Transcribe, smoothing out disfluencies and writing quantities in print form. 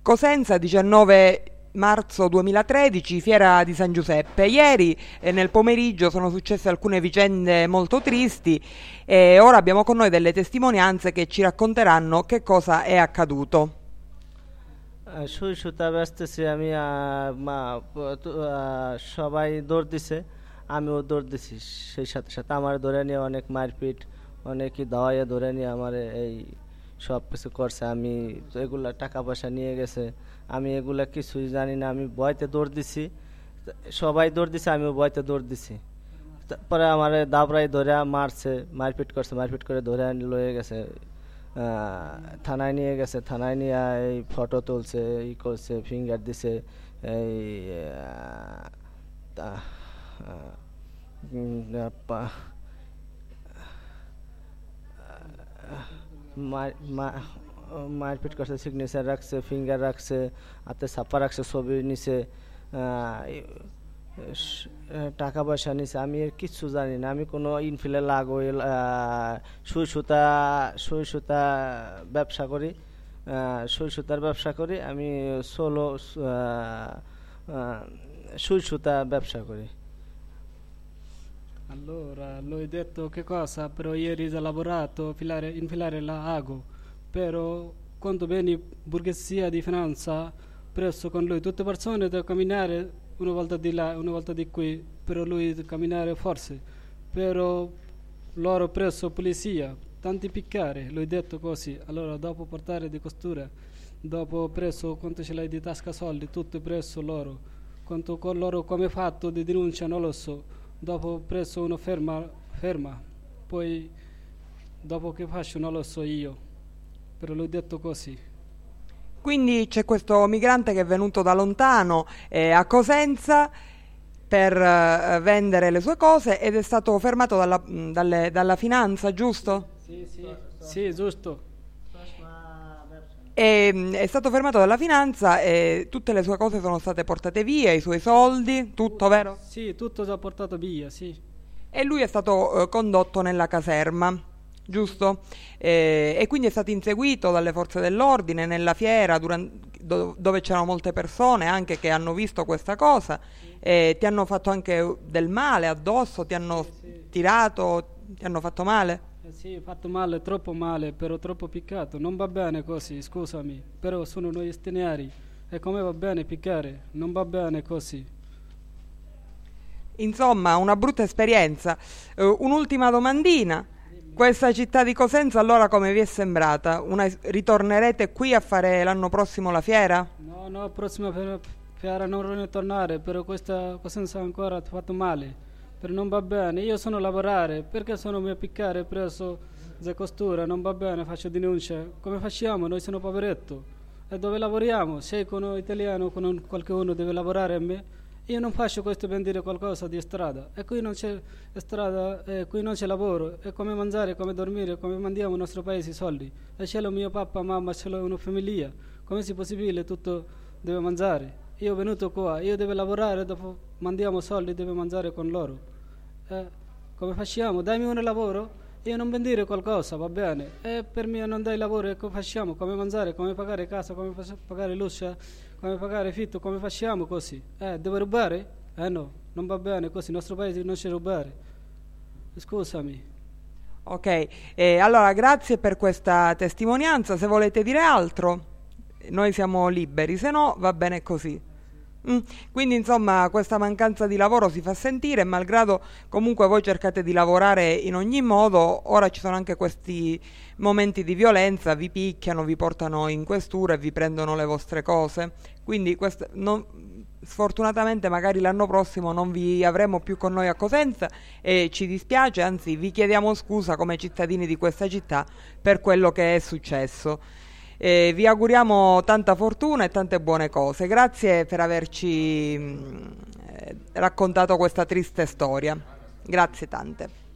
Cosenza, 19 marzo 2013, fiera di San Giuseppe. Ieri nel pomeriggio sono successe alcune vicende molto tristi e ora abbiamo con noi delle testimonianze che ci racconteranno che cosa è accaduto. সুই সুতা বেচতেছি আমি, সবাই দৌড় দিছে, আমিও দৌড় দিছি। সেই সাথে সাথে আমার ধরে নিয়ে অনেক মারপিট, অনেকই দাওয়াইয়া ধরে নিয়ে আমার এই সব কিছু করছে। আমি তো এগুলা টাকা পয়সা নিয়ে গেছে, আমি এগুলা কিছুই জানি না। আমি ভয়তে দৌড় দিছি, সবাই দৌড় দিছে, আমিও ভয়তে দৌড় দিছি। তারপরে আমার দাবরাই ধরে মারছে, মারপিট করছে, মারপিট করে ধরে লয়ে গেছে, থানায় নিয়ে গেছে। থানায় নিয়ে এই ফটো তুলছে, ই করছে, ফিঙ্গার দিছে, এই মারপিট করছে, সিগনেচার রাখছে, ফিঙ্গার রাখছে, হাতে ছাপা রাখছে, ছবি নিছে, টাকা পয়সা নিছে। আমি এর কিচ্ছু জানি না। আমি কোনো ইনফিলে সুই সুতা ব্যবসা করি, সুই সুতার ব্যবসা করি। আমি সুই সুতা ব্যবসা করি। Allora, lui ha detto che cosa, però ieri ha lavorato, infilare la ago, però quando vieni borghesia di finanza, presso con lui, tutte persone devono camminare una volta di là, una volta di qui, però lui deve camminare forse, però loro presso polizia, tanti piccare, lui ha detto così. Allora dopo portare di costura, dopo presso quanto ce l'hai di tasca soldi, tutto presso loro, quanto con loro come fatto di denuncia non lo so. Dopo presso uno ferma, poi dopo che faccio non lo so io, però l'ho detto così. Quindi c'è questo migrante che è venuto da lontano a Cosenza per vendere le sue cose ed è stato fermato dalla finanza, giusto? Sì, giusto. È stato fermato dalla finanza e tutte le sue cose sono state portate via, i suoi soldi, tutto, vero? Sì, tutto già portato via, sì. E lui è stato condotto nella caserma, giusto? E quindi è stato inseguito dalle forze dell'ordine nella fiera dove c'erano molte persone anche che hanno visto questa cosa e ti hanno fatto anche del male addosso, ti hanno tirato, ti hanno fatto male? Sì, fatto male, troppo male, però troppo piccato. Non va bene così, scusami, però sono noi stranieri e come va bene piccare? Non va bene così. Insomma, una brutta esperienza. Un'ultima domandina. Questa città di Cosenza allora come vi è sembrata? Ritornerete qui a fare l'anno prossimo la fiera? No, prossima fiera non ritornare, però questa Cosenza ancora ha fatto male. Per non va bene, io sono a lavorare, perché sono a piccare presso la costura, non va bene, faccio denuncia. Come facciamo? Noi siamo poveretto. E dove lavoriamo? Se con un italiano, con qualcuno deve lavorare a me, io non faccio questo per dire qualcosa di strada. E qui non c'è strada, qui non c'è lavoro. E come mangiare, come dormire, come mandiamo il nostro paese i soldi? E c'è lo mio papà, mamma, c'è una famiglia. Come è possibile tutto deve mangiare? Io ho venuto qua, io devo lavorare, dopo mandiamo soldi, devo mangiare con loro. Come facciamo? Dammi un lavoro, io non vendere qualcosa, va bene. E per me non dai lavoro, e come facciamo? Come mangiare, come pagare casa, come pagare luce, come pagare fitto, come facciamo così? Devo rubare? No, non va bene così, il nostro paese non c'è rubare. Scusami. Ok, allora grazie per questa testimonianza, se volete dire altro noi siamo liberi, se no va bene così. Quindi insomma questa mancanza di lavoro si fa sentire, malgrado comunque voi cercate di lavorare in ogni modo, ora ci sono anche questi momenti di violenza, vi picchiano, vi portano in questura e vi prendono le vostre cose, quindi sfortunatamente magari l'anno prossimo non vi avremo più con noi a Cosenza e ci dispiace, anzi vi chiediamo scusa come cittadini di questa città per quello che è successo. Vi auguriamo tanta fortuna e tante buone cose. Grazie per averci raccontato questa triste storia. Grazie tante.